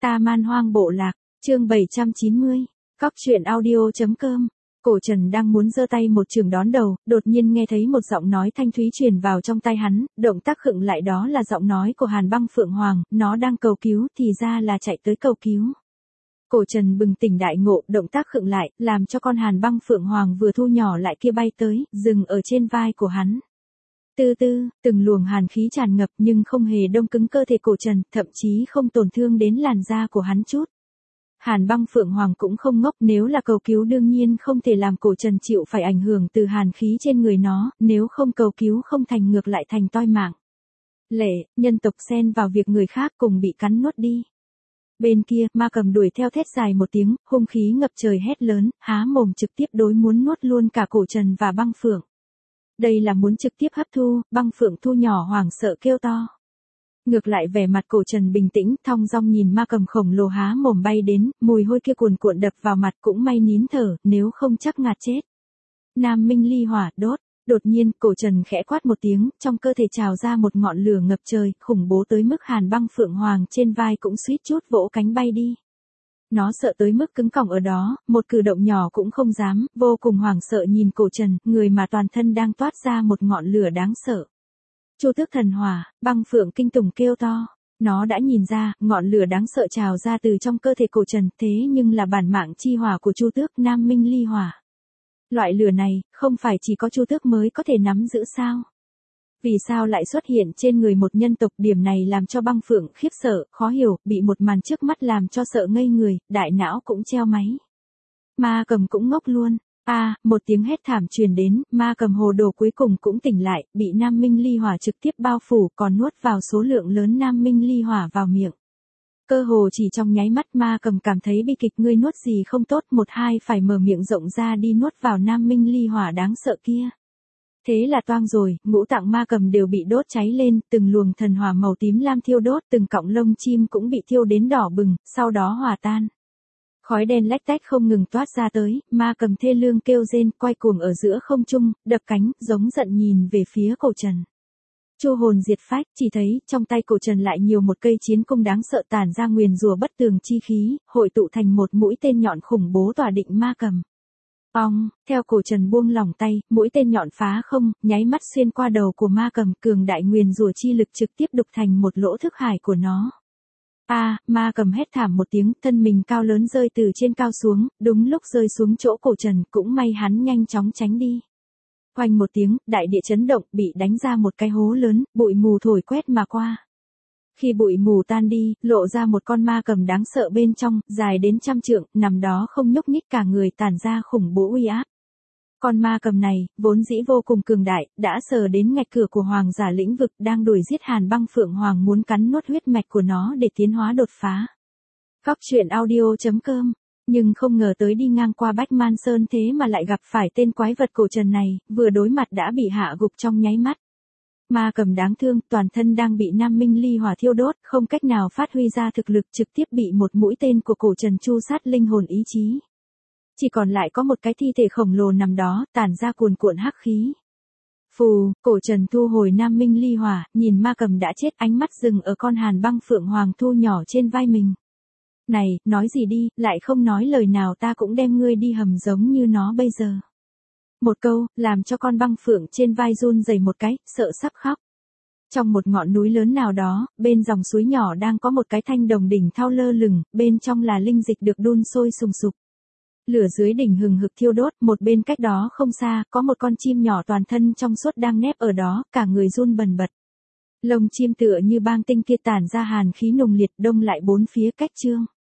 Ta Man Hoang Bộ Lạc, chương 790, Cóc truyện audio.com. Cổ Trần đang muốn giơ tay một trường đón đầu, đột nhiên nghe thấy một giọng nói thanh thúy truyền vào trong tai hắn, động tác khựng lại, đó là giọng nói của Hàn Băng Phượng Hoàng, nó đang cầu cứu, thì ra là chạy tới cầu cứu. Cổ Trần bừng tỉnh đại ngộ, động tác khựng lại, làm cho con Hàn Băng Phượng Hoàng vừa thu nhỏ lại kia bay tới, dừng ở trên vai của hắn. Từ từ, từng luồng hàn khí tràn ngập nhưng không hề đông cứng cơ thể Cổ Trần, thậm chí không tổn thương đến làn da của hắn chút. Hàn Băng Phượng Hoàng cũng không ngốc, nếu là cầu cứu đương nhiên không thể làm Cổ Trần chịu phải ảnh hưởng từ hàn khí trên người nó, nếu không cầu cứu không thành ngược lại thành toi mạng. Lệ, nhân tộc xen vào việc người khác cùng bị cắn nuốt đi. Bên kia, ma cầm đuổi theo thét dài một tiếng, hung khí ngập trời hét lớn, há mồm trực tiếp đối muốn nuốt luôn cả Cổ Trần và Băng Phượng. Đây là muốn trực tiếp hấp thu, Băng Phượng thu nhỏ hoảng sợ kêu to. Ngược lại vẻ mặt Cổ Trần bình tĩnh, thong dong nhìn ma cầm khổng lồ há mồm bay đến, mùi hôi kia cuồn cuộn đập vào mặt, cũng may nín thở, nếu không chắc ngạt chết. Nam Minh ly hỏa, đốt. Đột nhiên, Cổ Trần khẽ quát một tiếng, trong cơ thể trào ra một ngọn lửa ngập trời, khủng bố tới mức Hàn Băng Phượng Hoàng trên vai cũng suýt chút vỗ cánh bay đi. Nó sợ tới mức cứng cỏng ở đó, một cử động nhỏ cũng không dám, vô cùng hoảng sợ nhìn Cổ Trần, người mà toàn thân đang toát ra một ngọn lửa đáng sợ. Chu Tước thần hỏa, Băng Phượng kinh tủng kêu to. Nó đã nhìn ra, ngọn lửa đáng sợ trào ra từ trong cơ thể Cổ Trần, thế nhưng là bản mạng chi hỏa của Chu Tước, Nam Minh ly hỏa. Loại lửa này, không phải chỉ có Chu Tước mới có thể nắm giữ sao? Vì sao lại xuất hiện trên người một nhân tộc? Điểm này làm cho Băng Phượng khiếp sợ, khó hiểu, bị một màn trước mắt làm cho sợ ngây người, đại não cũng treo máy. Ma cầm cũng ngốc luôn. Một tiếng hét thảm truyền đến, ma cầm hồ đồ cuối cùng cũng tỉnh lại, bị Nam Minh ly hỏa trực tiếp bao phủ, còn nuốt vào số lượng lớn Nam Minh ly hỏa vào miệng. Cơ hồ chỉ trong nháy mắt ma cầm cảm thấy bi kịch, ngươi nuốt gì không tốt, một hai phải mở miệng rộng ra đi nuốt vào Nam Minh ly hỏa đáng sợ kia. Thế là toang rồi, ngũ tạng ma cầm đều bị đốt cháy lên, từng luồng thần hỏa màu tím lam thiêu đốt, từng cọng lông chim cũng bị thiêu đến đỏ bừng, sau đó hòa tan. Khói đen lách tách không ngừng toát ra tới, ma cầm thê lương kêu rên, quay cuồng ở giữa không trung, đập cánh, giống giận nhìn về phía Cổ Trần. Chu hồn diệt phách, chỉ thấy, trong tay Cổ Trần lại nhiều một cây chiến cung đáng sợ tản ra nguyền rủa bất tường chi khí, hội tụ thành một mũi tên nhọn khủng bố tỏa định ma cầm. Theo Cổ Trần buông lỏng tay, mũi tên nhọn phá không, nháy mắt xuyên qua đầu của ma cầm, cường đại nguyền rủa chi lực trực tiếp đục thành một lỗ thức hải của nó. Ma cầm hét thảm một tiếng, thân mình cao lớn rơi từ trên cao xuống, đúng lúc rơi xuống chỗ Cổ Trần, cũng may hắn nhanh chóng tránh đi. Oanh một tiếng, đại địa chấn động, bị đánh ra một cái hố lớn, bụi mù thổi quét mà qua. Khi bụi mù tan đi, lộ ra một con ma cầm đáng sợ bên trong, dài đến 100 trượng, nằm đó không nhúc nhích, cả người tản ra khủng bố uy áp. Con ma cầm này, vốn dĩ vô cùng cường đại, đã sờ đến ngạch cửa của hoàng giả lĩnh vực, đang đuổi giết Hàn Băng Phượng Hoàng, muốn cắn nuốt huyết mạch của nó để tiến hóa đột phá. Cóc truyện audio.com. Nhưng không ngờ tới đi ngang qua Bách Man Sơn thế mà lại gặp phải tên quái vật Cổ Trần này, vừa đối mặt đã bị hạ gục trong nháy mắt. Ma cầm đáng thương, toàn thân đang bị Nam Minh ly hỏa thiêu đốt, không cách nào phát huy ra thực lực, trực tiếp bị một mũi tên của Cổ Trần chu sát linh hồn ý chí. Chỉ còn lại có một cái thi thể khổng lồ nằm đó, tản ra cuồn cuộn hắc khí. Phù, Cổ Trần thu hồi Nam Minh ly hỏa, nhìn ma cầm đã chết, ánh mắt dừng ở con Hàn Băng Phượng Hoàng thu nhỏ trên vai mình. Này, nói gì đi, lại không nói lời nào, ta cũng đem ngươi đi hầm giống như nó bây giờ. Một câu, làm cho con Băng Phượng trên vai run rẩy một cái, sợ sắp khóc. Trong một ngọn núi lớn nào đó, bên dòng suối nhỏ đang có một cái thanh đồng đỉnh thau lơ lửng, bên trong là linh dịch được đun sôi sùng sục. Lửa dưới đỉnh hừng hực thiêu đốt, một bên cách đó không xa, có một con chim nhỏ toàn thân trong suốt đang nép ở đó, cả người run bần bật. Lông chim tựa như băng tinh kia tản ra hàn khí nồng liệt, đông lại bốn phía cách trương.